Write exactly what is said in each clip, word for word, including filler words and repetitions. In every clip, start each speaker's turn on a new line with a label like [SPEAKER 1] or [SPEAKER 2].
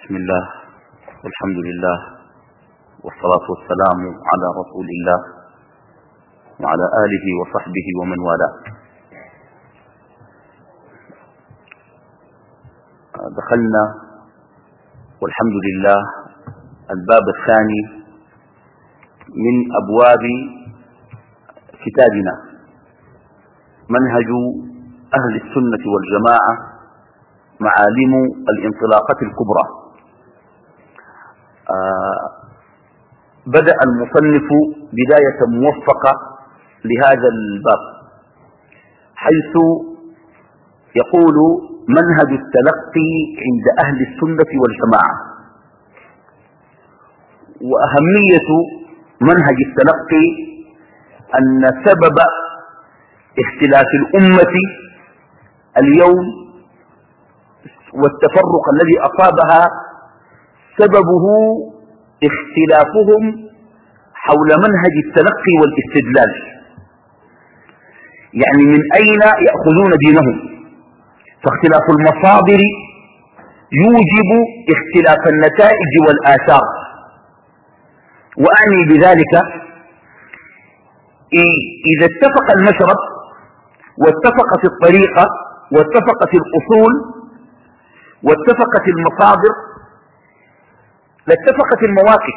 [SPEAKER 1] بسم الله والحمد لله والصلاة والسلام على رسول الله وعلى آله وصحبه ومن والاه. دخلنا والحمد لله الباب الثاني من أبواب كتابنا منهج أهل السنة والجماعة معالم الانطلاقة الكبرى. آه بدأ المصنف بداية موفقة لهذا الباب حيث يقول منهج التلقي عند أهل السنة والجماعة. وأهمية منهج التلقي أن سبب اختلاف الأمة اليوم والتفرق الذي أصابها سببه اختلافهم حول منهج التلقي والاستدلال، يعني من أين يأخذون دينهم. فاختلاف المصادر يوجب اختلاف النتائج والآثار. وأعني بذلك إذا اتفق المشرب واتفقت الطريقة واتفقت الأصول واتفقت المصادر لاتفقت المواقف،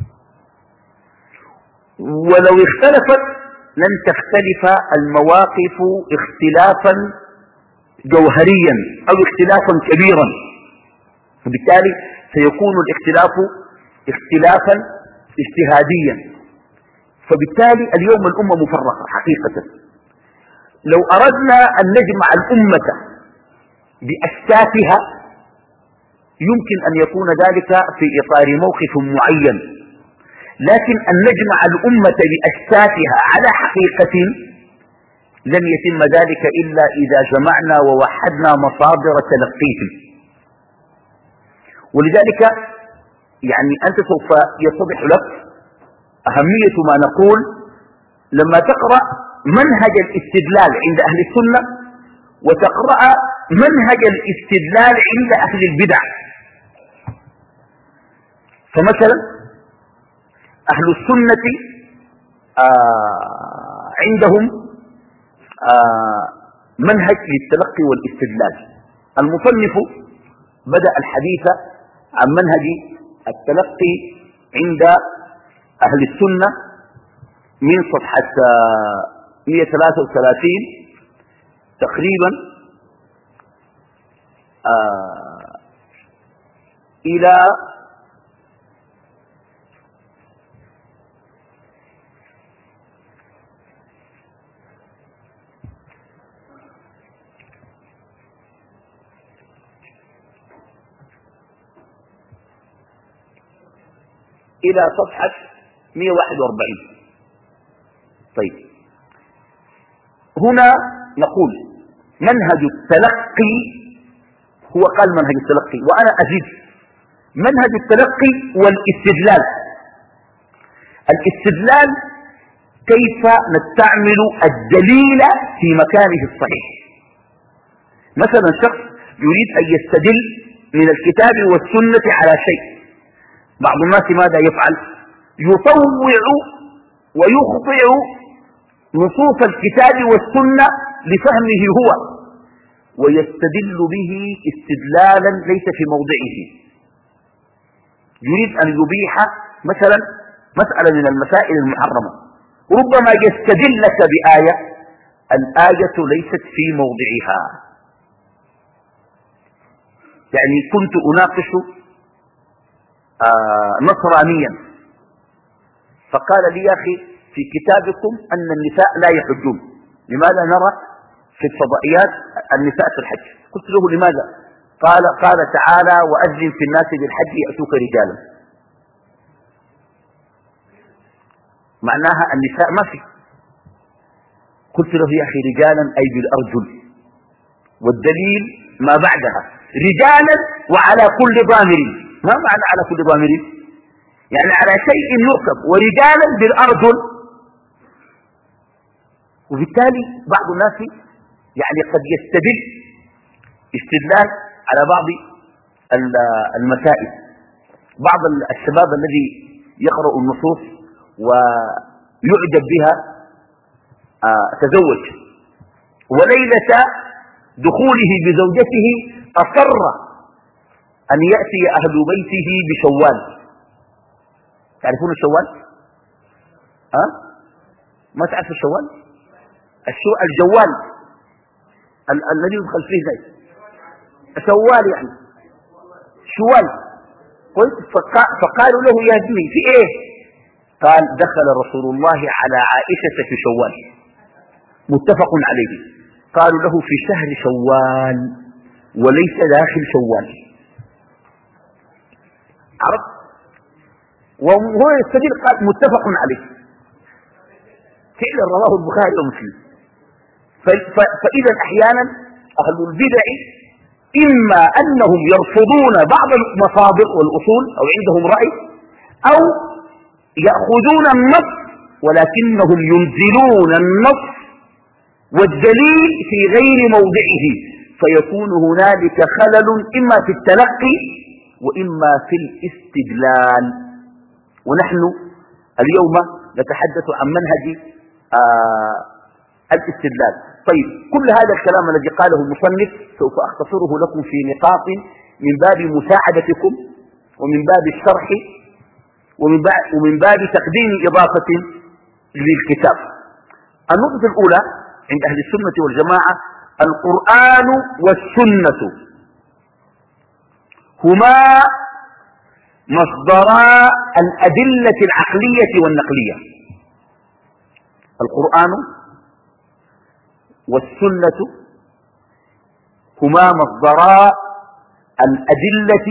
[SPEAKER 1] ولو اختلفت لن تختلف المواقف اختلافا جوهريا أو اختلافا كبيرا، فبالتالي سيكون الاختلاف اختلافا اجتهاديا. فبالتالي اليوم الأمة مفرقة حقيقة. لو أردنا أن نجمع الأمة بأساسها يمكن أن يكون ذلك في إطار موقف معين، لكن أن نجمع الأمة بأساسها على حقيقة لن يتم ذلك إلا إذا جمعنا ووحدنا مصادر تلقيهم. ولذلك يعني أنت سوف يتضح لك أهمية ما نقول لما تقرأ منهج الاستدلال عند أهل السنة وتقرأ منهج الاستدلال عند أهل البدع. فمثلا أهل السنة آه عندهم آه منهج للتلقي والاستدلال. المصنف بدأ الحديث عن منهج التلقي عند أهل السنة من صفحة مئة وثلاثة وثلاثين تقريبا آه إلى إلى صفحة مئة وواحد وأربعين. طيب هنا نقول منهج التلقي، هو قال منهج التلقي وأنا أزيد منهج التلقي والاستدلال. الاستدلال كيف نستعمل الدليل في مكانه الصحيح. مثلا شخص يريد أن يستدل من الكتاب والسنة على شيء، بعض الناس ماذا يفعل؟ يطوع ويخطئ نصوص الكتاب والسنة لفهمه هو ويستدل به استدلالا ليس في موضعه. يريد أن يبيح مثلا مسألة من المسائل المحرمة، ربما يستدل لك بآية، الآية ليست في موضعها. يعني كنت أناقش آه نصرانيا فقال لي يا أخي في كتابكم أن النساء لا يحجون، لماذا نرى في الفضائيات النساء في الحج؟ قلت له لماذا؟ قال قال تعالى وأذن في الناس بالحج يأتوك رجالا، معناها النساء ما في. قلت له يا أخي رجالا أي بالأرجل، والدليل ما بعدها رجالا وعلى كل ضامر. ما معنى على كل ضامر؟ يعني على شيء يركب، ورجالا بالأرجل. وبالتالي بعض الناس يعني قد يستدل استدلال على بعض المسائل. بعض الشباب الذي يقرأ النصوص ويعجب بها تزوج، وليلة دخوله بزوجته أصر أن يأتي أهل بيته بشوال. تعرفون الشوال؟ أه؟ ما تعرف الشوال؟ الشو الجوال الذي يدخل فيه زي شوال يعني شوال. قلت فقالوا له يا ابني في ايه؟ قال دخل رسول الله على عائشة في شوال، متفق عليه. قالوا له في شهر شوال وليس داخل شوال. عرفت؟ وهو يستدل قال متفق عليه، فعلا رواه البخاري ومسلم. فإذا أحيانا أهل البدع إما أنهم يرفضون بعض المصادر والأصول أو عندهم رأي، أو يأخذون النص ولكنهم ينزلون النص والدليل في غير موضعه، فيكون هنالك خلل إما في التلقي وإما في الاستدلال. ونحن اليوم نتحدث عن منهج آه الاستدلال. طيب، كل هذا الكلام الذي قاله المصنف سوف أختصره لكم في نقاط من باب مساعدتكم ومن باب الشرح ومن باب, ومن باب تقديم إضافة للكتاب. النقطة الأولى عند أهل السنة والجماعة: القرآن والسنة هما مصدرا الأدلة العقلية والنقلية. القرآن والسنة هما مصدرا الأدلة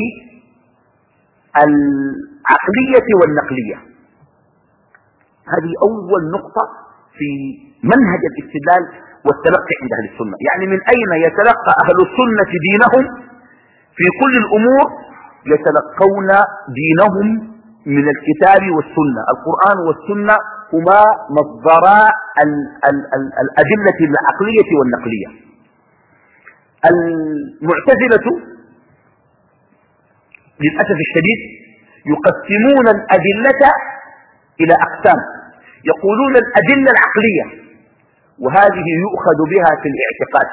[SPEAKER 1] العقلية والنقلية. هذه أول نقطة في منهج الاستدلال والتلقي عند أهل السنة. يعني من أين يتلقى أهل السنة دينهم؟ في كل الأمور يتلقون دينهم من الكتاب والسنة. القرآن والسنة هما مصدرا الأدلة العقلية والنقلية. المعتزلة للأسف الشديد يقسمون الأدلة إلى أقسام. يقولون الأدلة العقلية، وهذه يؤخذ بها في الاعتقاد،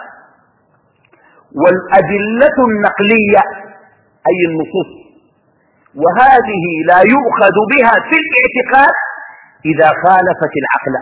[SPEAKER 1] والأدلة النقلية أي النصوص، وهذه لا يؤخذ بها في الاعتقاد إذا خالفت العقل.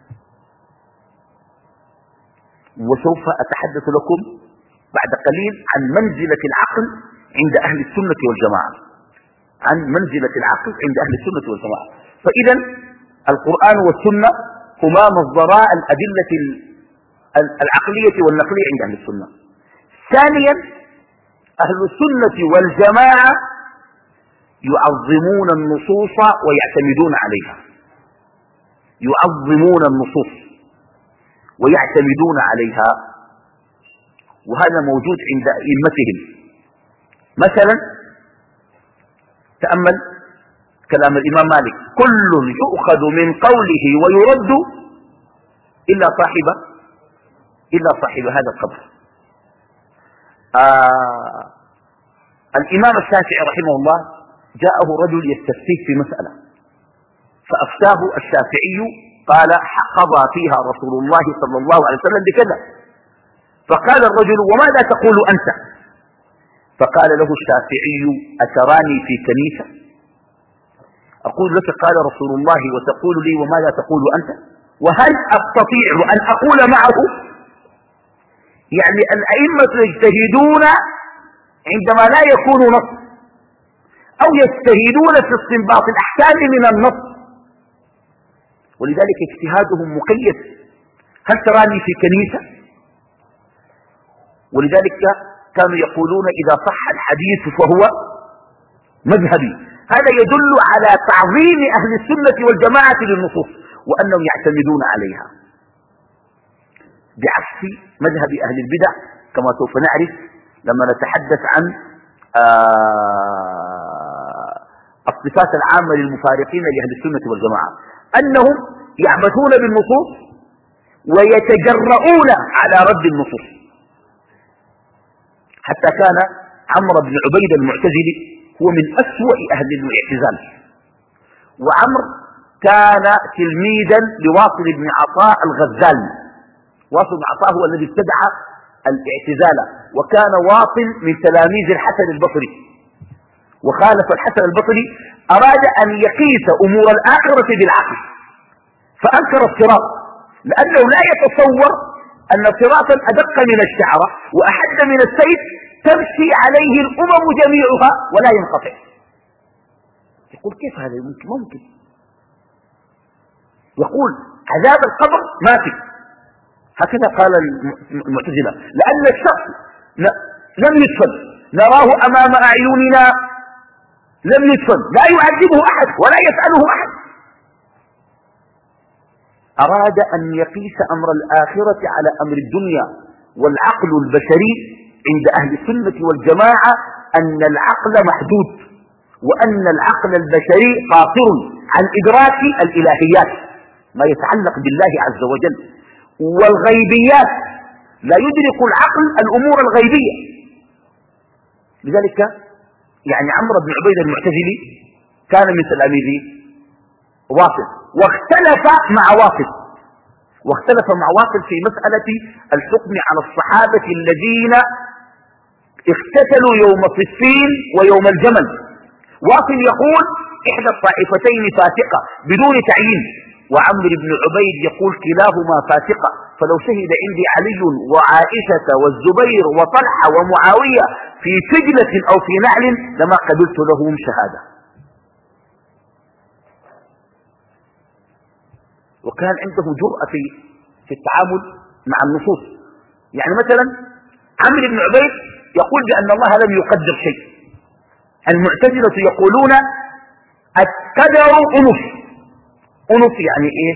[SPEAKER 1] وسوف أتحدث لكم بعد قليل عن منزلة العقل عند أهل السنة والجماعة، عن منزلة العقل عند أهل السنة والجماعة. فإذا القرآن والسنة هما مصدرا الأدلة العقلية والنقلية عند أهل السنة. ثانيا، أهل السنة والجماعة يعظمون النصوص ويعتمدون عليها، يعظمون النصوص ويعتمدون عليها، وهذا موجود عند أئمتهم. مثلا تأمل كلام الإمام مالك: كل يؤخذ من قوله ويرد إلا صاحب إلا صاحب هذا القبر. آه الإمام الشافعي رحمه الله جاءه رجل يستفتيه في مسألة، فأفتاه الشافعي قال: قضى فيها رسول الله صلى الله عليه وسلم بكذا. فقال الرجل: وماذا تقول أنت؟ فقال له الشافعي: أتراني في كنيسة أقول لك قال رسول الله وتقول لي وماذا تقول أنت؟ وهل أستطيع أن أقول معه؟ يعني الأئمة يجتهدون عندما لا يكون نص، أو يجتهدون في استنباط الأحكام من النص، ولذلك اجتهادهم مقيد. هل تراني في كنيسة؟ ولذلك كانوا يقولون إذا صح الحديث فهو مذهبي. هذا يدل على تعظيم أهل السنة والجماعة للنصوص وأنهم يعتمدون عليها، بعكس مذهب أهل البدع كما سوف نعرف لما نتحدث عن الصفات العامة للمفارقين لأهل السنة والجماعة، أنهم يعبثون بالنصوص ويتجرؤون على رد النصوص. حتى كان عمرو بن عبيد المعتزلي هو من أسوأ أهل الاعتزال. وعمرو كان تلميذا لواصل بن عطاء الغزال. واصل بن عطاء هو الذي ابتدع الاعتزال، وكان واصل من تلاميذ الحسن البصري، وخالف الحسن البصري، أراد أن يقيس أمور الآخرة بالعقل فأنكر الصراط، لأنه لا يتصور أن صراطا أدق من الشعرة وأحد من السيف تمشي عليه الأمم جميعها ولا ينقطع. يقول كيف هذا ممكن؟ ممكن. يقول عذاب القبر ما في، هكذا قال المعتزلة، لأن الشخص لم يدفن، نراه أمام أعيننا، لم يدفن، لا يعذبه أحد ولا يسأله أحد. أراد أن يقيس أمر الآخرة على أمر الدنيا. والعقل البشري عند أهل السنة والجماعة أن العقل محدود، وأن العقل البشري قاصر عن إدراك الإلهيات، ما يتعلق بالله عز وجل، والغيبيات لا يدرك العقل الأمور الغيبية. لذلك يعني عمرو بن عبيد المعتزلي كان من تلاميذ واصل، واختلف مع واصل واختلف مع واصل في مسألة الحكم على الصحابة الذين اقتتلوا يوم صفين ويوم الجمل. واصل يقول إحدى الطائفتين فاسقة بدون تعيين، وعمرو بن عبيد يقول كلاهما فاسقة، فلو شهد عندي علي وعائشة والزبير وطلحة ومعاوية في سجلة أو في نعل لما قبلت لهم شهادة. وكان عنده جرأة في في التعامل مع النصوص. يعني مثلا عمرو بن عبيد يقول بأن الله لم يقدر شيء. المعتزلة يقولون القدر أنف. أنف يعني إيه؟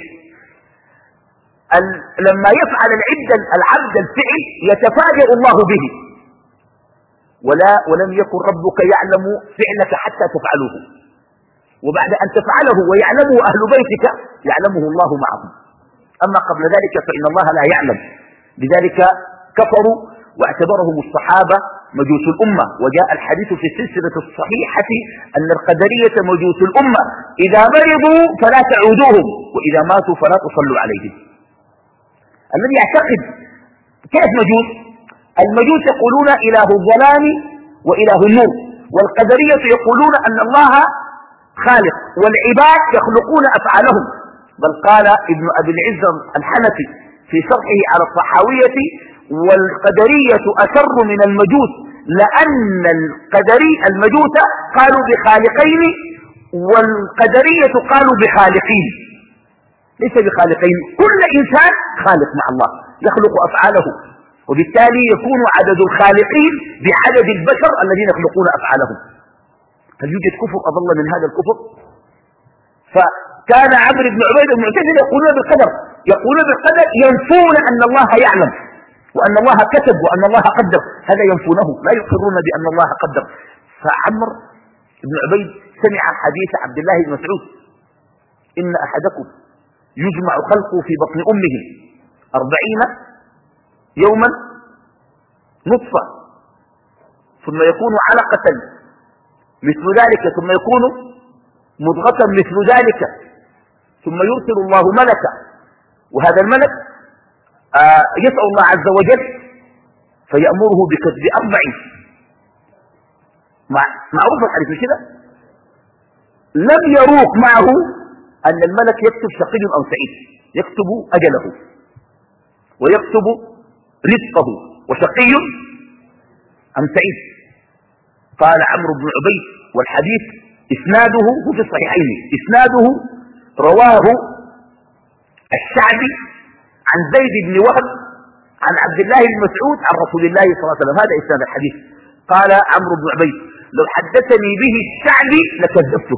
[SPEAKER 1] لما يفعل العبد العبد الفعل يتفاجأ الله به، ولا ولم يكن ربك يعلم فعلك حتى تفعله، وبعد أن تفعله ويعلمه أهل بيتك يعلمه الله معهم، أما قبل ذلك فإن الله لا يعلم. لذلك كفروا واعتبرهم الصحابة مجوس الأمة. وجاء الحديث في السلسلة الصحيحة أن القدرية مجوس الأمة، إذا مرضوا فلا تعودوهم، وإذا ماتوا فلا تصلوا عليهم. الذي يعتقد كيف مجوس؟ المجوس يقولون إله الظلام وإله النور، والقدرية يقولون أن الله خالق والعباد يخلقون أفعالهم. بل قال ابن أبي العز الحنفي في شرحه على الطحاوية: والقدرية أشر من المجوس، لأن القدري المجوس قالوا بخالقين والقدرية قالوا بخالقين، ليس بخالقين. كل إنسان خالق مع الله يخلق أفعاله، وبالتالي يكون عدد الخالقين بعدد البشر الذين يخلقون أفعالهم. هل يوجد كفر أضل من هذا الكفر؟ فكان عمرو بن عبيد المعتزلي يقولون بالقدر، يقولون بالقدر ينفون أن الله يعلم وأن الله كتب وأن الله قدر، هذا ينفونه، لا يقرون بأن الله قدر. فعمرو بن عبيد سمع حديث عبد الله بن مسعود: إن أحدكم يجمع خلقه في بطن أمه أربعين يوما نطفة، ثم يكون علقة مثل ذلك، ثم يكون مضغة مثل ذلك، ثم يرسل الله ملكا، وهذا الملك آه يسأل الله عز وجل فيأمره بكتب أربع. معروف الحديث مش كده؟ لم يروق معه أن الملك يكتب شقي أو سعيد، يكتب أجله ويكتب رزقه، وشقي أم سعيد. قال عمرو بن عبيد، والحديث إسناده في الصحيحين، إسناده رواه الشعبي عن زيد بن وهب عن عبد الله بن مسعود عن رسول الله صلى الله عليه وسلم، هذا إسناد الحديث. قال عمرو بن عبيد: لو حدثني به الشعبي لكذبته،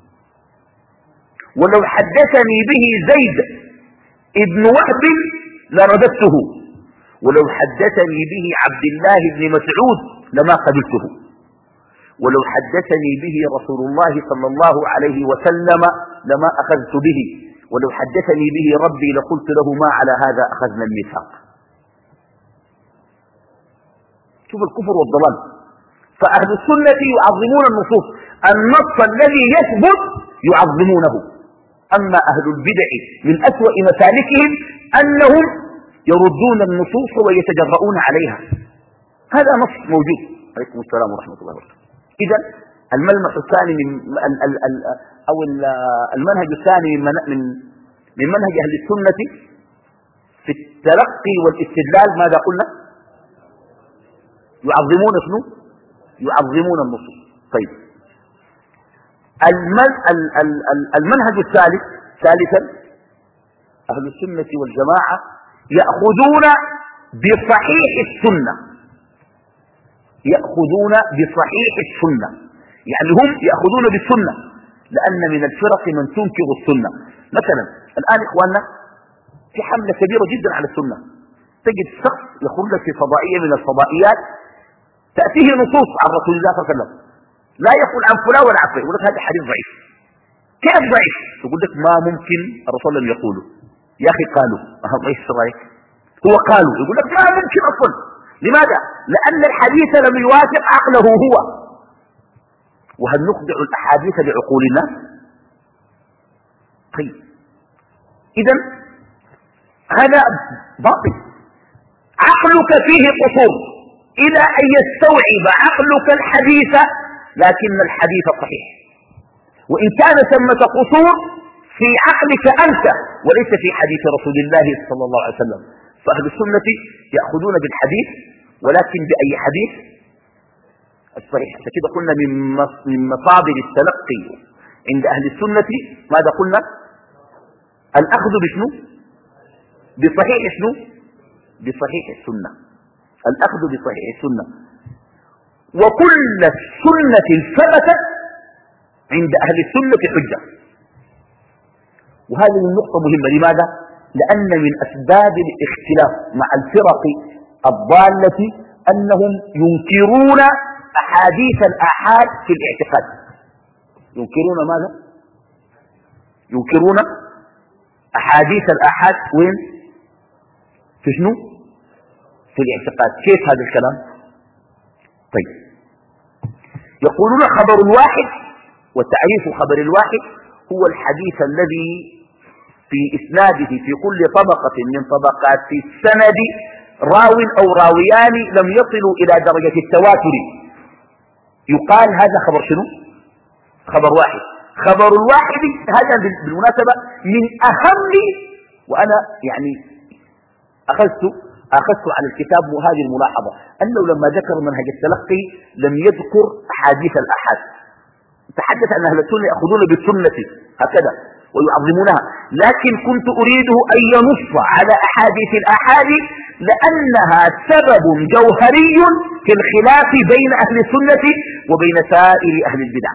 [SPEAKER 1] ولو حدثني به زيد ابن وهب لرددته، ولو حدثني به عبد الله بن مسعود لما قبلته، ولو حدثني به رسول الله صلى الله عليه وسلم لما أخذت به، ولو حدثني به ربي لقلت له ما على هذا أخذنا الميثاق. شوف الكفر والضلال. فأهل السنة يعظمون النصوص، النص الذي يثبت يعظمونه. أما أهل البدع من أسوأ مسالكهم أنهم يردون النصوص ويتجرؤون عليها. هذا نص موجود. عليكم السلام ورحمة الله وبركاته. إذن الملمح الثاني من ال ال ال أو المنهج الثاني من من من منهج أهل السنة في التلقي والاستدلال ماذا قلنا؟ يعظمون شنو؟ يعظمون النصوص. طيب المنهج الثالث ثالثا أهل السنة والجماعة يأخذون بصحيح السنة، يأخذون بصحيح السنة، يعني هم يأخذون بالسنة، لأن من الفرق من تنكر السنة. مثلا الآن إخواننا في حملة كبيرة جدا على السنة، تجد شخص يخرج في فضائية من الفضائيات تأتيه نصوص عن رسول الله صلى الله عليه وسلم، لا يقول عن فلان ولا عن فلان، يقول لك هذا حديث ضعيف. كيف ضعيف؟ يقول لك ما ممكن الرسول لم يقوله. يا أخي قالوا، أهم إيش رأيك؟ هو قالوا، يقول لك ما ممكن أصلا. لماذا؟ لأن الحديث لم يوافق عقله هو. وهل نخضع الأحاديث بعقولنا؟ طيب إذن هذا باطل، عقلك فيه قصور إلى أن يستوعب عقلك الحديث، لكن الحديث صحيح، وإن كان ثمة قصور في عقلك أنت وليس في حديث رسول الله صلى الله عليه وسلم. فأهل السنة يأخذون بالحديث، ولكن بأي حديث؟ الصحيح. فكذا قلنا من مصادر التلقي عند أهل السنة ماذا قلنا؟ الأخذ بشنو؟ بصحيح شنو؟ بصحيح السنة، الأخذ بصحيح السنة. وكل السنة ثبتت عند أهل السنة حجة. وهذه النقطة مهمة. لماذا؟ لأن من أسباب الاختلاف مع الفرق الضالة أنهم ينكرون أحاديث الآحاد في الاعتقاد. ينكرون ماذا؟ ينكرون أحاديث الآحاد وين؟ في شنو؟ في الاعتقاد. كيف هذا الكلام؟ طيب يقولون خبر الواحد، وتعريف خبر الواحد هو الحديث الذي في إسناده في كل طبقة من طبقات السند راو أو راويان لم يصلوا إلى درجة التواتر، يقال هذا خبر شنو؟ خبر واحد. خبر الواحد هذا بالمناسبة من أهم، وأنا يعني أخذت أخذت على الكتاب هذه الملاحظة، أنه لما ذكر منهج التلقي لم يذكر أحاديث الأحاد، تحدث أن أهل السنة يأخذون بالسنة هكذا ويعظمونها، لكن كنت أريده أن ينص على أحاديث الآحاد لأنها سبب جوهري في الخلاف بين أهل السنة وبين سائر أهل البدع.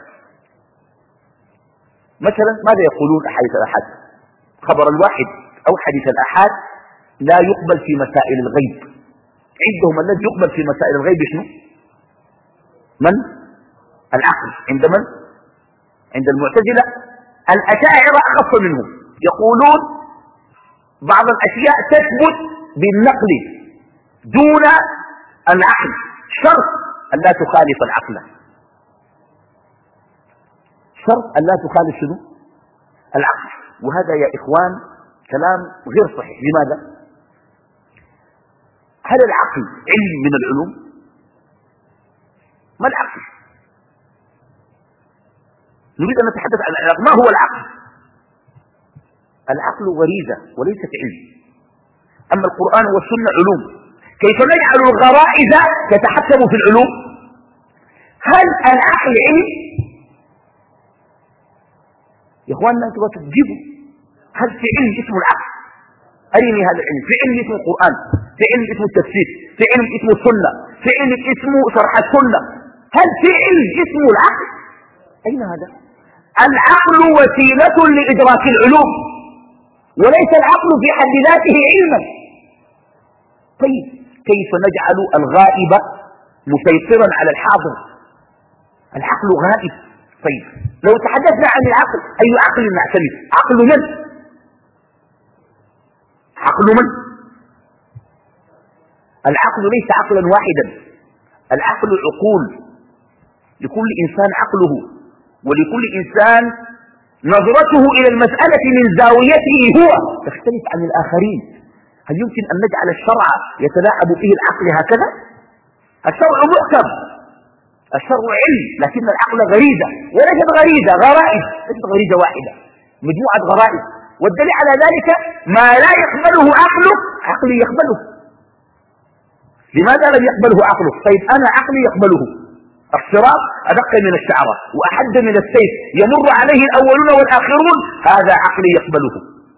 [SPEAKER 1] مثلا ماذا يقولون أحاديث الآحاد؟ خبر الواحد أو حديث الآحاد لا يقبل في مسائل الغيب. عندهم الذي يقبل في مسائل الغيب شنو؟ من؟ العقل. عند من؟ عند المعتزلة. الأشاعرة أخف منهم، يقولون بعض الأشياء تثبت بالنقل دون العقل، شرط أن لا تخالف العقل، شرط أن لا تخالف شنو؟ العقل. وهذا يا إخوان كلام غير صحيح. لماذا؟ هل العقل علم من العلوم؟ ما العقل؟ نريد أن نتحدث عن العقل. ما هو العقل؟ العقل غريزة وليست علم. أما القرآن والسنة علوم. كيف نجعل الغرائز تتحكم في العلوم؟ هل العقل علم؟ يا إخواننا أنتم تجيبوا، هل في علم اسمه العقل؟ أريني هذا العلم. في علم اسمه القرآن، في علم اسمه التفسير، في علم اسمه السنة، في علم اسمه شرح السنة. هل في علم اسمه العقل؟ أين هذا؟ العقل وسيلة لإدراك العلوم، وليس العقل في حد ذاته علما. طيب كيف نجعل الغائب مسيطرا على الحاضر؟ العقل غائب. طيب لو تحدثنا عن العقل، أي عقل نعتمد؟ عقل من؟ عقل من؟ العقل ليس عقلا واحدا، العقل عقول، لكل إنسان عقله، ولكل إنسان نظرته إلى المسألة من زاويته هو تختلف عن الآخرين. هل يمكن أن نجعل الشرع يتلاعب فيه العقل هكذا؟ الشرع محكم، الشرع علم، لكن العقل غريزة، وليست غريزة، غرائز، ليست غريزة واحدة، مجموعة غرائز. والدليل على ذلك ما لا يقبله عقله عقلي يقبله. لماذا لم يقبله عقله؟ طيب أنا عقلي يقبله. الصراط أدق من الشعرة وأحد من السيف يمر عليه الأولون والآخرون، هذا عقلي يقبله،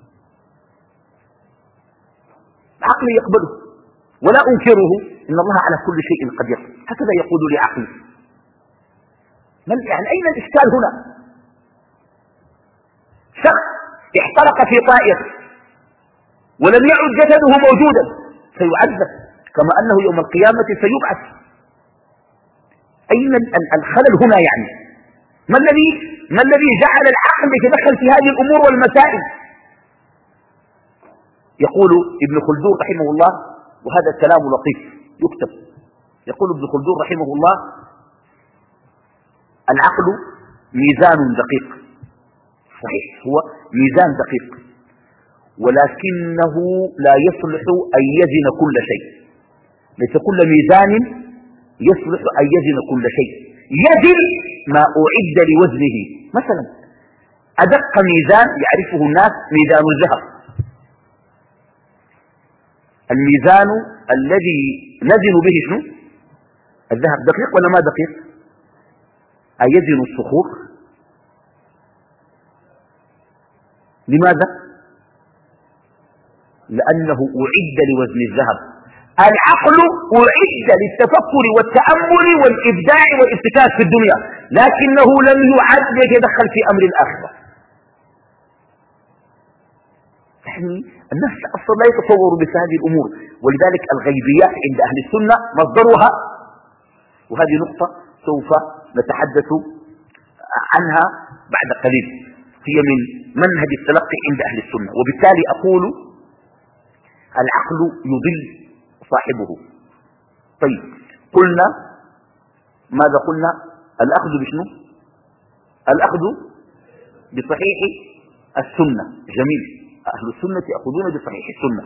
[SPEAKER 1] عقلي يقبله ولا أنكره. إن الله على كل شيء قدير، هكذا يقول لي عقلي. يعني أين الإشكال هنا؟ شخص احترق في طائر ولم يعد جسده موجودا سيعذب، كما أنه يوم القيامة سيبعث. أين الخلل هنا؟ يعني ما الذي ما الذي جعل العقل يتدخل في هذه الأمور والمسائل؟ يقول ابن خلدون رحمه الله، وهذا الكلام لطيف يكتب، يقول ابن خلدون رحمه الله: العقل ميزان دقيق، صحيح هو ميزان دقيق، ولكنه لا يصلح أن يزن كل شيء. ليس كل ميزان يصلح أن يزن كل شيء، يزن ما أعد لوزنه. مثلا أدق ميزان يعرفه الناس ميزان الذهب، الميزان الذي نزن به شنو؟ الذهب. دقيق ولا ما دقيق؟ أيزن الصخور؟ لماذا؟ لأنه أعد لوزن الذهب. العقل أعد للتفكر والتأمل والإبداع والابتكار في الدنيا، لكنه لم يعد ليتدخل في أمر الآخرة. يعني الناس أصلا لا يتصور مثل هذه الأمور. ولذلك الغيبيات عند أهل السنة مصدرها، وهذه نقطة سوف نتحدث عنها بعد قليل، هي من منهج التلقي عند أهل السنة. وبالتالي أقول العقل يضل صاحبه. طيب قلنا ماذا قلنا؟ الأخذ بشنو؟ الأخذ بصحيح السنة. جميل، أهل السنة يأخذون بصحيح السنة.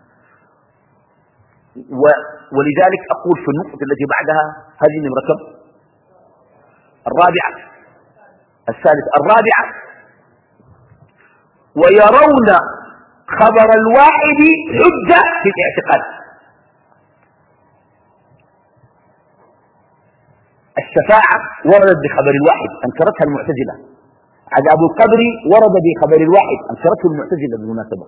[SPEAKER 1] و... ولذلك أقول في النقطة التي بعدها، هذه نمرة كم؟ الرابعة، الثالثة، الرابعة: ويرون خبر الواحد حجة في الاعتقاد. الشفاعة وردت بخبر الواحد، أنكرتها المعتزلة. عذاب القبر ورد بخبر الواحد، أنكرته المعتزلة بالمناسبة.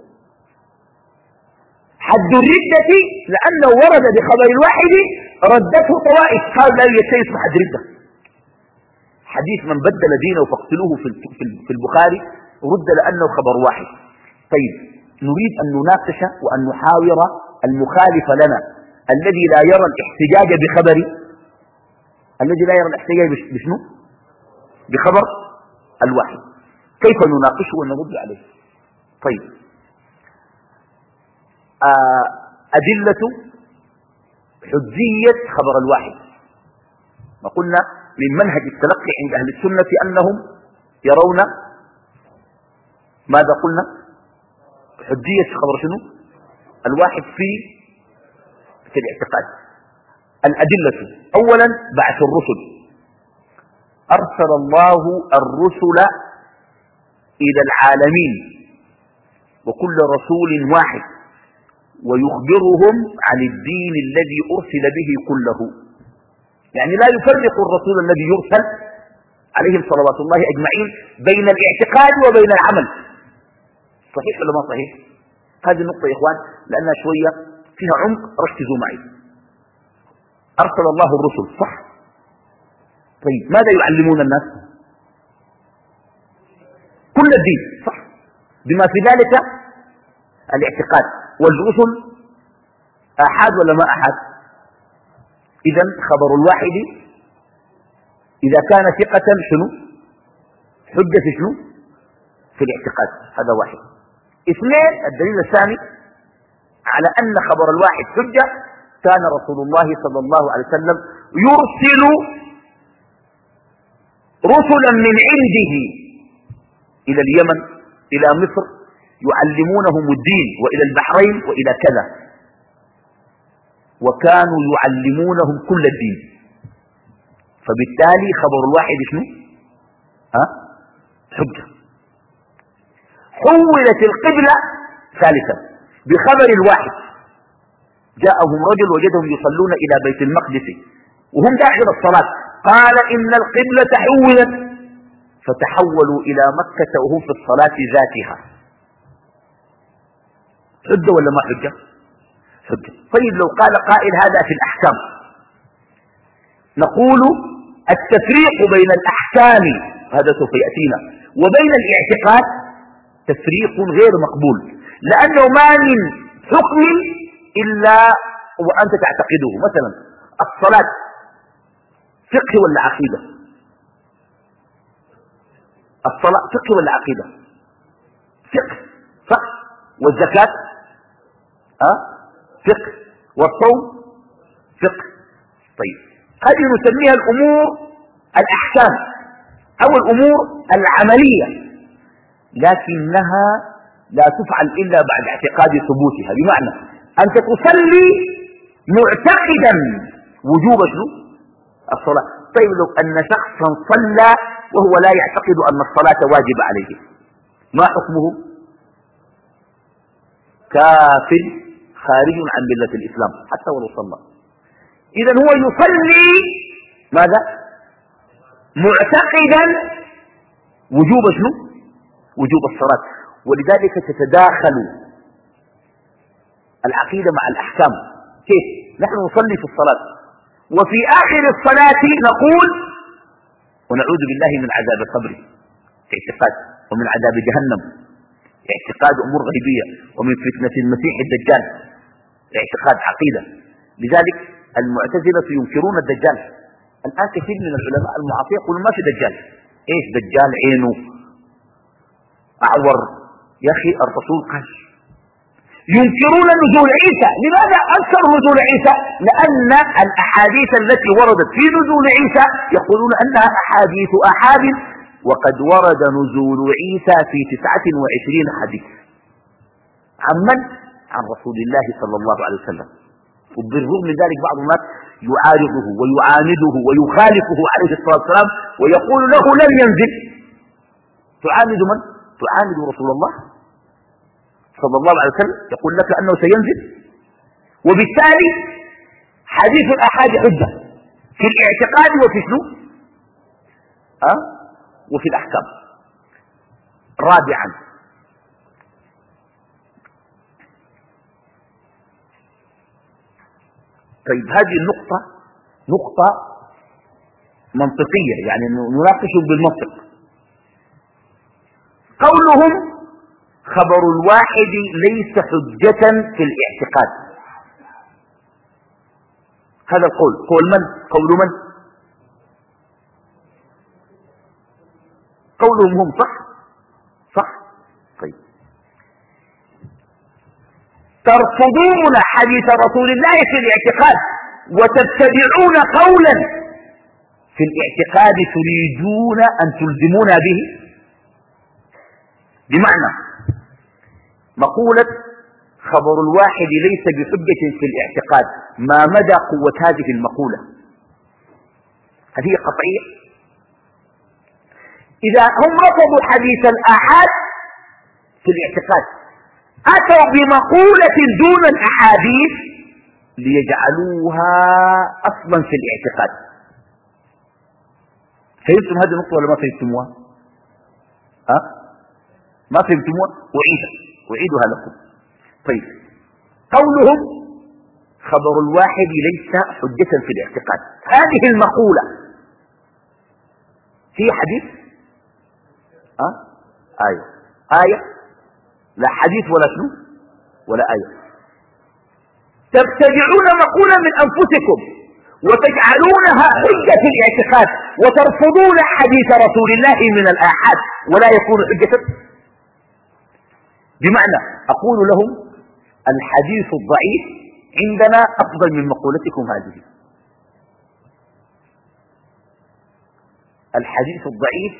[SPEAKER 1] حد الردة لأنه ورد بخبر الواحد ردته طوائف، قال لا يسمى حد ردة. حديث من بدل دينه فاقتلوه في البخاري رد لأنه خبر واحد. طيب نريد أن نناقش وأن نحاور المخالف لنا الذي لا يرى الاحتجاج بخبر، الذي لا يرى الاحتجاج بشنو؟ بخبر الواحد. كيف نناقشه ونرد عليه؟ طيب آه أدلة حجية خبر الواحد. ما قلنا من منهج التلقي عند أهل السنة أنهم يرون ماذا قلنا؟ حجية خبر شنو؟ الواحد في في الاعتقاد. الأدلة: أولا بعث الرسل، أرسل الله الرسل إلى العالمين، وكل رسول واحد، ويخبرهم عن الدين الذي أرسل به كله. يعني لا يفرق الرسول الذي يرسل عليهم صلوات الله أجمعين بين الاعتقاد وبين العمل. صحيح ولا ما صحيح؟ هذه النقطة يا إخوان لأنها شوية فيها عمق، ركزوا معي. أرسل الله الرسل، صح؟ طيب ماذا يعلمون الناس؟ كل الدين، صح؟ بما في ذلك الاعتقاد. والرسل آحاد ولا ما آحاد؟ إذن خبر الواحد إذا كان ثقة شنو؟ حجة شنو؟ في الاعتقاد. هذا واحد. اثنين، الدليل الثاني على أن خبر الواحد حجة، كان رسول الله صلى الله عليه وسلم يرسل رسلا من عنده إلى اليمن، إلى مصر، يعلمونهم الدين، وإلى البحرين، وإلى كذا، وكانوا يعلمونهم كل الدين. فبالتالي خبر الواحد شنو؟ ها؟ حجة. حولت القبلة ثالثا بخبر الواحد. جاءهم رجل وجدهم يصلون إلى بيت المقدس وهم داخل الصلاة، قال إن القبلة حولت، فتحولوا إلى مكة وهم في الصلاة ذاتها. حجة ولا ما حجة؟ حجة. طيب لو قال قائل هذا في الأحكام، نقول التفريق بين الأحكام، هذا سوف يأتينا، وبين الاعتقاد تفريق غير مقبول، لأنه ما من حكم إلا وأنت تعتقده. مثلا الصلاة فقه ولا عقيدة؟ الصلاة فقه ولا عقيدة؟ فقه صح. والزكاة أه؟ فقه. والصوم فقه. طيب هذه نسميها الأمور الأحكام أو الأمور العملية، لكنها لا تفعل إلا بعد اعتقاد ثبوتها. بمعنى أنت تصلي معتقدا وجوب شنو؟ الصلاة. طيب لو أن شخصا صلى وهو لا يعتقد أن الصلاة واجب عليه، ما حكمه؟ كافر خارج عن ملة الإسلام حتى ولو صلى. إذا هو يصلي ماذا؟ معتقدا وجوب شنو؟ وجوب الصلاة. ولذلك تتداخل العقيدة مع الأحكام. كيف؟ نحن نصلي في الصلاة وفي آخر الصلاة نقول ونعوذ بالله من عذاب القبر اعتقاد، ومن عذاب جهنم اعتقاد أمور غيبية، ومن فتنة المسيح الدجال اعتقاد عقيدة. لذلك المعتزلة ينكرون الدجال. الآن كثير من العلماء المعاصرين يقولون ما في دجال. ايش دجال؟ عينه أعور. يا أخي الرسول قال ينكرون نزول عيسى. لماذا أنكروا نزول عيسى؟ لأن الأحاديث التي وردت في نزول عيسى يقولون أنها أحاديث أحاد، وقد ورد نزول عيسى في تسعة وعشرين حديث. عن من؟ عن رسول الله صلى الله عليه وسلم. وبالرغم من ذلك بعض الناس يعارضه ويعانده ويخالفه عليه الصلاة والسلام ويقول له لن ينزل. تعاند من؟ تعاند رسول الله صلى الله عليه وسلم، يقول لك أنه سينزل. وبالتالي حديث الآحاد حجة في الاعتقاد وفي شنو؟ أه؟ وفي الأحكام. رابعا طيب هذه النقطة نقطة منطقية، يعني نناقش بالمنطق. قولهم خبر الواحد ليس حجة في الاعتقاد، هذا القول قول من؟ قول من؟ قولهم هم. صح صح. طيب ترفضون حديث رسول الله في الاعتقاد وتتبعون قولا في الاعتقاد تريدون أن تلزمونا به. بمعنى مقولة خبر الواحد ليس بحجة في الاعتقاد، ما مدى قوة هذه المقولة؟ هذه قطعية. إذا هم رفضوا حديث الآحاد في الاعتقاد أتوا بمقولة دون الأحاديث ليجعلوها أصلا في الاعتقاد. فهمتم هذه النقطة ولا ما فهمتموها؟ ها؟ ما فهمتموها؟ أعيدها أعيدها لكم. طيب قولهم خبر الواحد ليس حجة في الاعتقاد، هذه المقولة في حديث؟ ها؟ آية آية لا حديث ولا شنو ولا آية. تبتدعون مقولة من أنفسكم وتجعلونها حجة في الاعتقاد وترفضون حديث رسول الله من الآحاد ولا يكون حجة. بمعنى أقول لهم الحديث الضعيف عندنا أفضل من مقولتكم هذه. الحديث الضعيف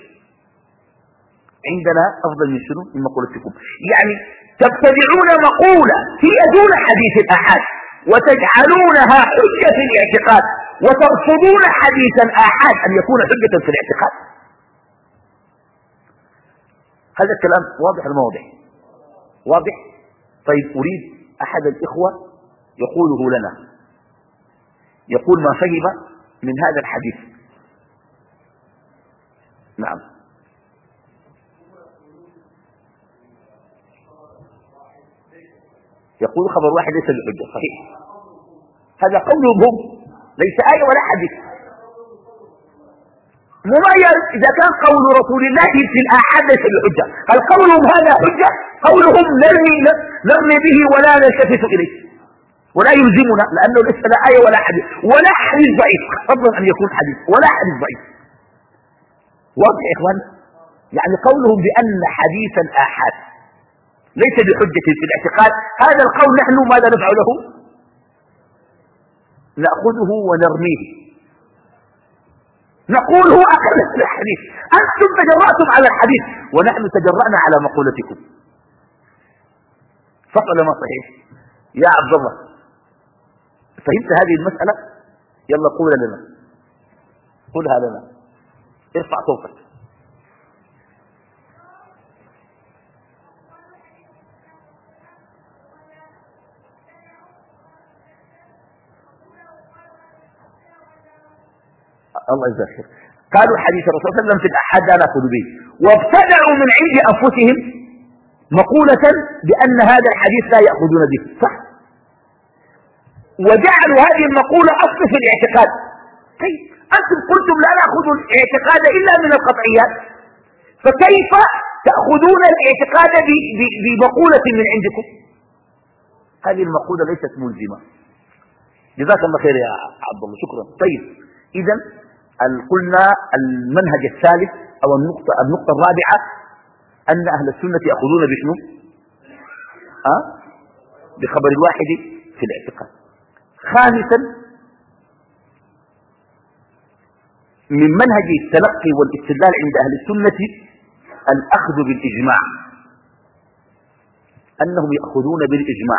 [SPEAKER 1] عندنا أفضل من شنو؟ من مقولتكم. يعني تبتدعون مقولة هي دون حديث الآحاد وتجعلونها حجة في الاعتقاد، وترفضون حديث الآحاد أن يكون حجة في الاعتقاد. هذا الكلام واضح ولا واضح؟ واضح. طيب أريد أحد الإخوة يقوله لنا، يقول ما فهم من هذا الحديث. نعم. يقول خبر واحد ليس بحجة. صحيح، هذا قولهم هم، ليس آية ولا حديث. مميز إذا كان قول رسول الله في الآحاد ليس بحجة. هل قولهم هذا حجة؟ قولهم نرمي نرمي به ولا نلتفت إليه ولا يلزمنا، لأنه ليس لا آية ولا حديث ولا حديث ضعيف، فضلا أن يكون حديث ولا حديث ضعيف. واضح يا إخوان؟ يعني قولهم بأن حديث الآحاد ليس بحجة في الاعتقاد، هذا القول نحن ماذا نفعل له؟ نأخذه ونرميه، نقول هو أقل من الحديث. أنتم تجرأتم على الحديث ونحن تجرأنا على مقولتكم. صح ولا ما صحيح؟ يا عبد الله، فهمت هذه المسألة؟ يلا قولها لنا، قولها لنا، ارفع صوتك. الله يذكر. قالوا حديث الرسول صلى الله عليه وسلم في الأحاد لا نأخذ به، وابتدعوا من عند أنفسهم مقولة بأن هذا الحديث لا يأخذون به. صح؟ وجعلوا هذه المقولة أصل في الاعتقاد. كيف أنتم قلتم لا نأخذ الاعتقاد إلا من القطعيات، فكيف تأخذون الاعتقاد بمقولة من عندكم؟ هذه المقولة ليست ملزمة. جزاك الله خير يا عبد الله، شكرا. طيب إذن قلنا المنهج الثالث أو النقطة, النقطة الرابعة أن أهل السنة يأخذون بشنو؟ أه؟ بخبر الواحد في الاعتقاد. خامسا من منهج التلقي والاستدلال عند أهل السنة الأخذ بالإجماع، أنهم يأخذون بالإجماع.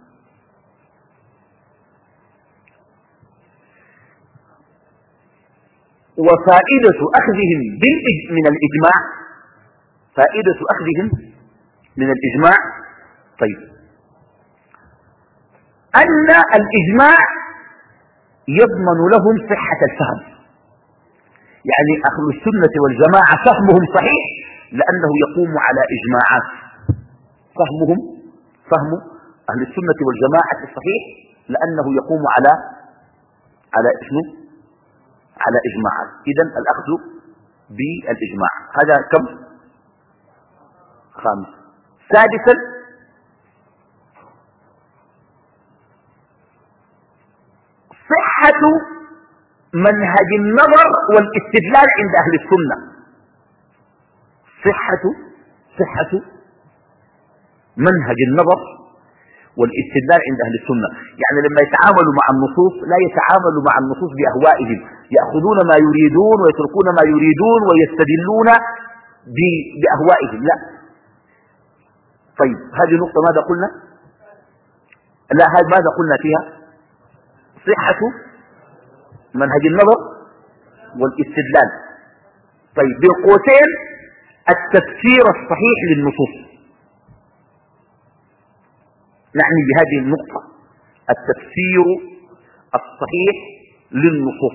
[SPEAKER 1] وفائدة أخذهم من الإجماع، فائدة أخذهم من الإجماع طيب أن الإجماع يضمن لهم صحة الفهم. يعني أهل السنة والجماعة فهمهم صحيح لأنه يقوم على إجماعات. فهمهم فهم أهل السنة والجماعة الصحيح لأنه يقوم على على اسمه على إجماعات. إذن الأخذ بالإجماع هذا كم؟ خامس. سادسا صحة منهج النظر والاستدلال عند أهل السنة. صحة صحة منهج النظر والاستدلال عند أهل السنة. يعني لما يتعاملوا مع النصوص لا يتعاملوا مع النصوص بأهوائهم، يأخذون ما يريدون ويتركون ما يريدون ويستدلون بأهوائهم. لا. طيب هذه نقطة ماذا قلنا؟ لا هذا ماذا قلنا فيها؟ صحة منهج النظر والاستدلال. طيب بالقوسين التفسير الصحيح للنصوص. نعني بهذه النقطة التفسير الصحيح للنصوص.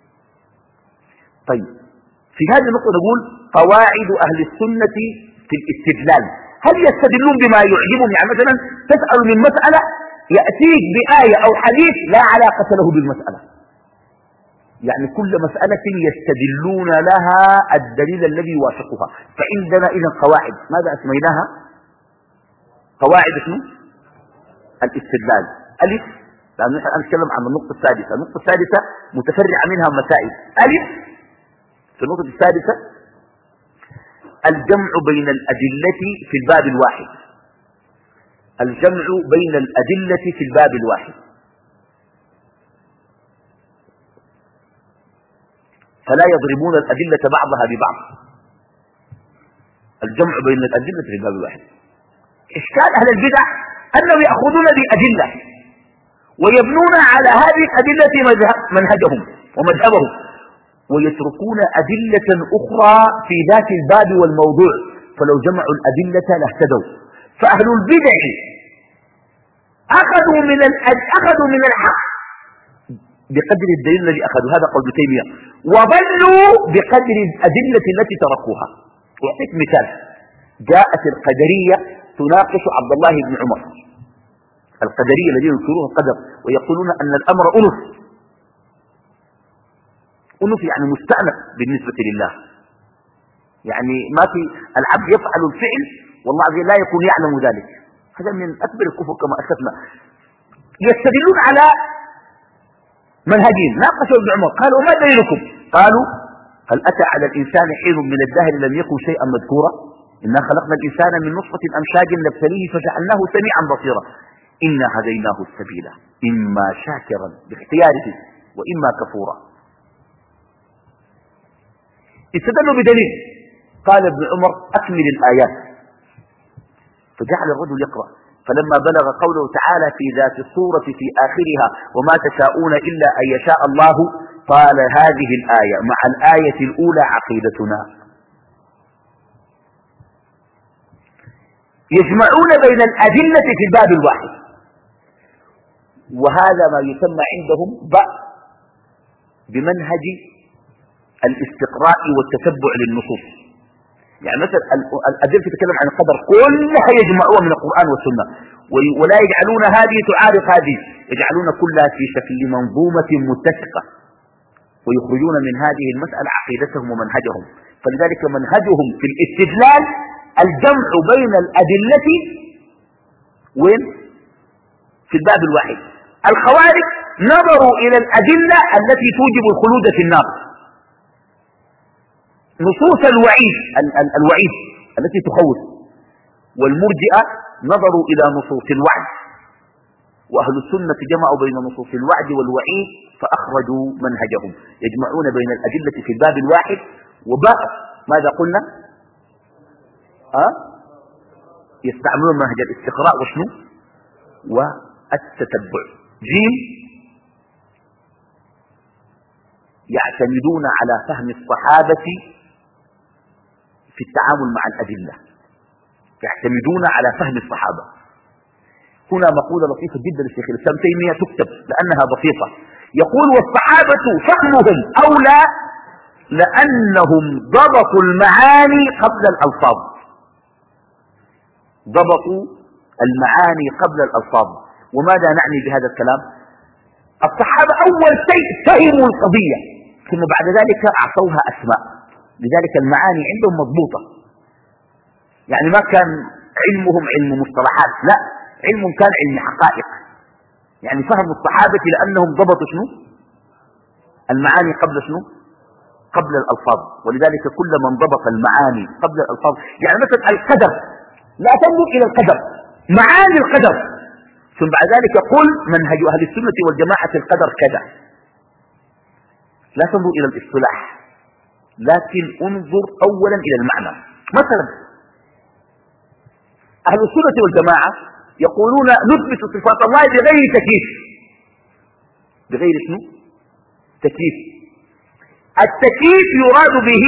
[SPEAKER 1] طيب في هذه النقطة نقول قواعد أهل السنة في الاستدلال. هل يستدلون بما يعجبهم؟ يعني مثلا تسأل من مسألة يأتيك بآية أو حديث لا علاقة له بالمسألة، يعني كل مسألة يستدلون لها الدليل الذي يوافقها. فعندنا إذن قواعد ماذا أسميناها؟ قواعد شنو؟ الاستدلال. ألف، لأن نحن نتكلم عن النقطة السادسة. النقطة السادسة متفرعة منها مسائل. ألف في النقطة السادسة الجمع بين الأدلة في الباب الواحد. الجمع بين الأدلة في الباب الواحد. فلا يضربون الأدلة بعضها ببعض. الجمع بين الأدلة في باب واحد. إشكال أهل البدع أنهم يأخذون بأدلة ويبنون على هذه الأدلة منهجهم ومذهبهم، ويتركون أدلة أخرى في ذات الباب والموضوع، فلو جمعوا الأدلة لاهتدوا. فأهل البدع أخذوا من أخذوا من الحق بقدر الدليل الذي أخذوا، هذا قول ابن تيمية، وضلوا بقدر الأدلة التي تركوها. أعطيك مثال. جاءت القدرية تناقش عبد الله بن عمر، القدرية الذين ينكرون القدر ويقولون أن الأمر أنف، أنف يعني مستأنف بالنسبة لله، يعني ما في العبد يفعل الفعل والله عز وجل لا يكون يعلم ذلك. هذا من أكبر الكفر كما أسفنا. يستدلون على منهجين. ناقشوا ابن عمر قالوا ما دليلكم؟ قالوا هل أتى على الإنسان حين من الدهر لم يكن شيئا مذكورا؟ إنا خلقنا الإنسان من نطفة أمشاج نبتليه فجعلناه سميعا بصيرا إنا هديناه السبيل إما شاكرا باختياره وإما كفورا. استدلوا بدليل. قال ابن عمر أكمل الآيات، فجعل الرجل يقرأ، فلما بلغ قوله تعالى في ذات الصورة في آخرها وما تشاءون إلا أن يشاء الله، قال هذه الآية مع الآية الأولى عقيدتنا. يجمعون بين الأدلة في الباب الواحد، وهذا ما يسمى عندهم بمنهج الاستقراء والتتبع للنصوص. يعني مثلا الأدلة تتكلم عن القدر كلها يجمعوها من القرآن والسنة، ولا يجعلون هذه تعارض هذه، يجعلون كلها في شكل منظومة متسقة، ويخرجون من هذه المسألة عقيدتهم ومنهجهم. فلذلك منهجهم في الاستدلال الجمع بين الأدلة وين؟ في الباب الواحد. الخوارج نظروا إلى الأدلة التي توجب الخلود في النار، نصوص الوعيد الوعيد التي تخوف، والمرجئة نظروا إلى نصوص الوعد، وأهل السنة جمعوا بين نصوص الوعد والوعيد فأخرجوا منهجهم، يجمعون بين الأدلة في الباب الواحد. وباء ماذا قلنا؟ أه؟ يستعملون منهج الاستقراء وشنو؟ والتتبع. جيم يعتمدون على فهم الصحابة في التعامل مع الأدلة، يعتمدون على فهم الصحابة. هنا مقولة لطيفة جدا للشيخ الإسلام تيمية تكتب لأنها بسيطة، يقول والصحابة فهمهم أولى لأنهم ضبطوا المعاني قبل الألفاظ، ضبطوا المعاني قبل الألفاظ. وماذا نعني بهذا الكلام؟ الصحابة أول شيء فهموا القضية ثم بعد ذلك أعطوها أسماء، لذلك المعاني عندهم مضبوطة. يعني ما كان علمهم علم مصطلحات، لا، علمهم كان علم حقائق. يعني فهم الصحابة لأنهم ضبطوا شنو؟ المعاني قبل شنو؟ قبل الألفاظ. ولذلك كل من ضبط المعاني قبل الألفاظ، يعني مثلا القدر لا تنظر إلى القدر، معاني القدر، ثم بعد ذلك قل منهج أهل السنة والجماعة في القدر كذا. لا تنظر إلى الاصطلاح، لكن انظر أولا إلى المعنى. مثلا أهل السنة والجماعة يقولون نثبت صفات الله بغير تكييف. بغير شنو؟ تكييف. التكييف يراد به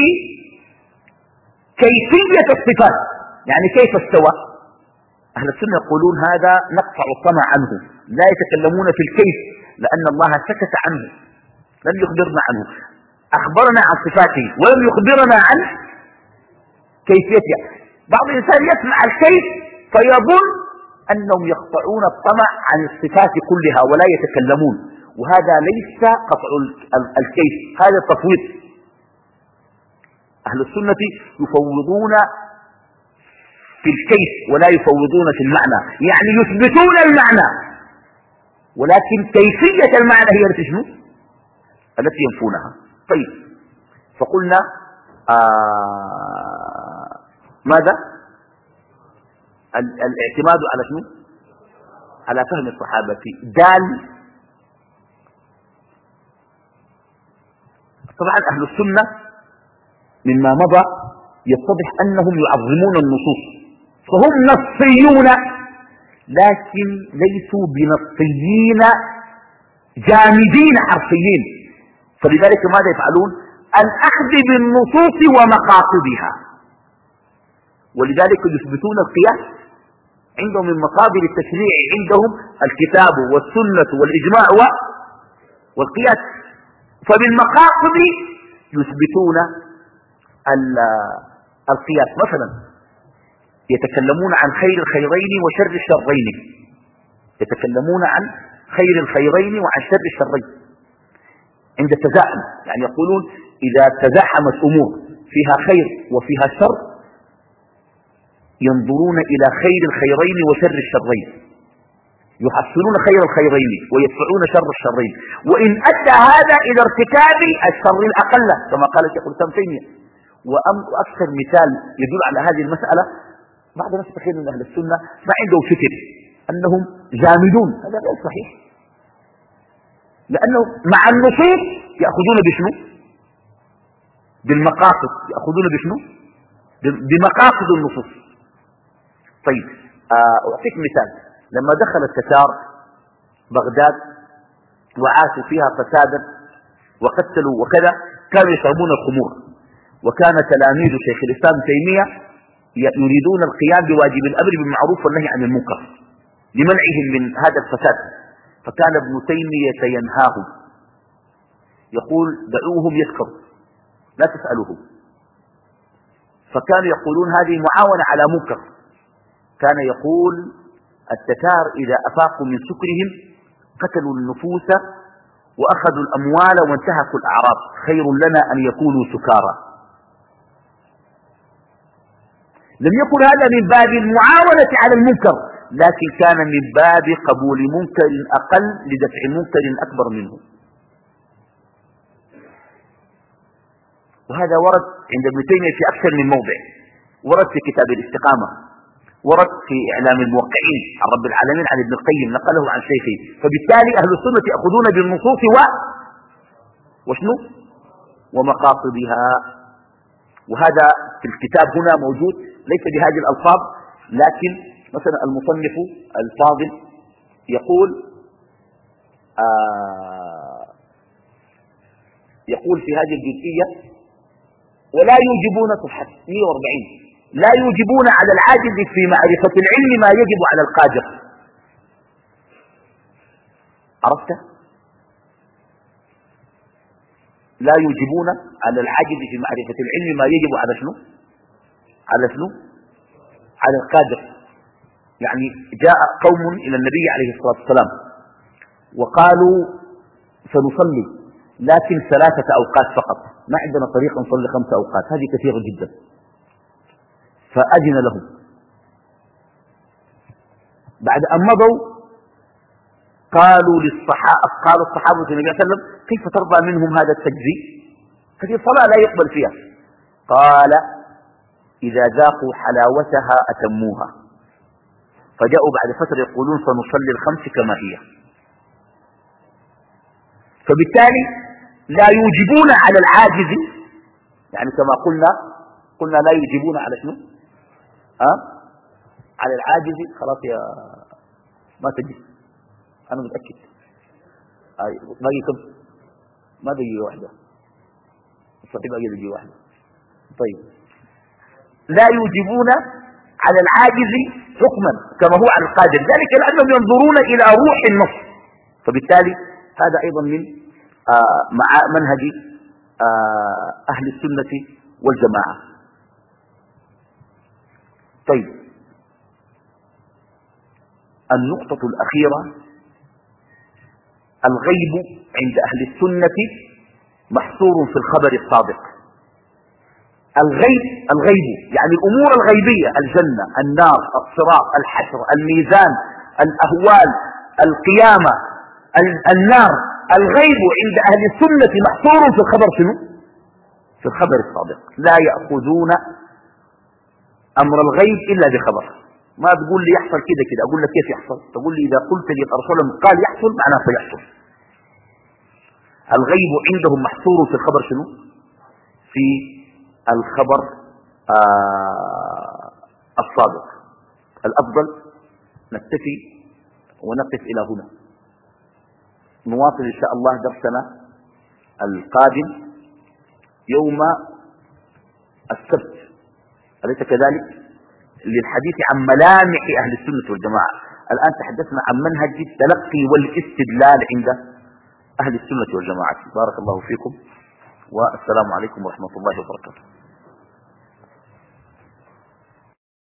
[SPEAKER 1] كيفية الصفات، يعني كيف استوى. أهل السنة يقولون هذا نقطع الطمع عنه، لا يتكلمون في الكيف لأن الله سكت عنه، لم يخبرنا عنه، أخبرنا عن صفاته ولم يخبرنا عن كيفيتها. بعض الإنسان يسمع الكيف فيظن أنهم يقطعون الطمع عن الصفات كلها ولا يتكلمون، وهذا ليس قطع الكيف، هذا تفويض. أهل السنة يفوضون في الكيف ولا يفوضون في المعنى، يعني يثبتون المعنى ولكن كيفية المعنى هي التي شنو؟ التي ينفونها. طيب، فقلنا آه ماذا؟ الاعتماد على شنو؟ على فهم الصحابة. دال طبعا أهل السنة مما مضى يتضح أنهم يعظمون النصوص، فهم نصيون لكن ليسوا بنصيين جامدين حرفيين. فلذلك ماذا يفعلون؟ الأخذ بالنصوص ومقاصدها، ولذلك يثبتون القياس. عندهم من مصادر التشريع عندهم الكتاب والسنة والإجماع والقياس، فبالمقاصد يثبتون القياس. مثلا يتكلمون عن خير الخيرين وشر الشرين، يتكلمون عن خير الخيرين وعن شر الشرين عند التزاحم، يعني يقولون إذا تزاحمت أمور فيها خير وفيها شر ينظرون إلى خير الخيرين وشر الشرين، يحصلون خير الخيرين ويدفعون شر الشرين، وإن أدى هذا إلى ارتكاب الشر الأقل كما قال شيخ الإسلام تيمية. وأكثر مثال يدل على هذه المسألة، بعض الناس تخيل من أهل السنة ما عندهم فكر أنهم جامدون، هذا غير صحيح، لأنه مع النصوص يأخذون بشنو؟ بالمقاصد، يأخذون بشنو؟ بمقاصد النصوص. طيب أعطيك مثال، لما دخل التتار بغداد وعاشوا فيها فسادا وقتلوا وكذا، كانوا يشربون الخمور، وكان تلاميذ شيخ الإسلام تيمية يريدون القيام بواجب الأمر بالمعروف والنهي عن المنكر لمنعهم من هذا الفساد، فكان ابن تيمية ينهاهم يقول دعوهم يسكروا لا تسألوهم، فكانوا يقولون هذه معاونة على منكر. كان يقول التتار إذا أفاقوا من سكرهم قتلوا النفوس وأخذوا الأموال وانتهكوا الأعراض، خير لنا أن يكونوا سكارى. لم يكن هذا من باب المعاونة على المنكر، لكن كان من باب قبول منكر أقل لدفع منكر أكبر منه. وهذا ورد عند ابن تيمية في أكثر من موضع، ورد في كتاب الاستقامة، ورد في إعلام الموقعين عن رب العالمين عن ابن القيم نقله عن شيخه. فبالتالي أهل السنة يأخذون بالنصوص و وشنو ومقاصدها. وهذا في الكتاب هنا موجود ليس بهذه الألفاظ، لكن مثلا المصنف الفاضل يقول آه يقول في هذه الجزئية ولا يوجبون صفحة مئة وأربعين لا يوجبون على العاجز في معرفة العلم ما يجب على القادر. عرفت؟ لا يوجبون على العاجز في معرفة العلم ما يجب على شنو؟ على شنو؟ على القادر. يعني جاء قوم إلى النبي عليه الصلاة والسلام وقالوا سنصلي لكن ثلاثة أوقات فقط، ما عندنا طريقة نصلي خمسة أوقات، هذه كثيرة جدا. فأذن لهم. بعد أن مضوا قالوا للصحابة قال الصحابة النبي صلى الله عليه وسلم كيف ترضى منهم هذا التجزي؟ هذه الصلاة لا يقبل فيها. قال إذا ذاقوا حلاوتها أتموها. فجاءوا بعد فترة يقولون سنصلي الخمس كما هي. فبالتالي لا يوجبون على العاجز، يعني كما قلنا قلنا لا يوجبون على شنو؟ ها؟ على العاجز. خلاص يا ما تجي، أنا متأكد باقي كم؟ ما بقي واحدة، الصحيح باقي بقي واحدة. طيب لا يوجبون على العاجز حكما كما هو على القادر، ذلك لأنهم ينظرون إلى روح النص. فبالتالي هذا أيضا من آه مع منهج آه أهل السنة والجماعة. طيب النقطة الأخيرة الغيب عند أهل السنة محصور في الخبر الصادق. الغيب الغيب يعني الأمور الغيبية، الجنة، النار، الصراط، الحشر، الميزان، الأهوال، القيامة، النار، الغيب عند أهل السنة محصور في الخبر شنو؟ في الخبر الصادق. لا يأخذون أمر الغيب إلا بخبر. ما تقول لي يحصل كده كده، أقول لك كيف يحصل؟ تقول لي إذا قلت لي الرسول قال يحصل معناه سيحصل. الغيب عندهم محصور في الخبر شنو؟ في الخبر آه الصادق. الأفضل نكتفي ونقف إلى هنا، نواصل إن شاء الله درسنا القادم يوم السبت، أليس كذلك؟ للحديث عن ملامح أهل السنة والجماعة. الآن تحدثنا عن منهج التلقي والاستدلال عند أهل السنة والجماعة. بارك الله فيكم، والسلام عليكم ورحمة الله وبركاته.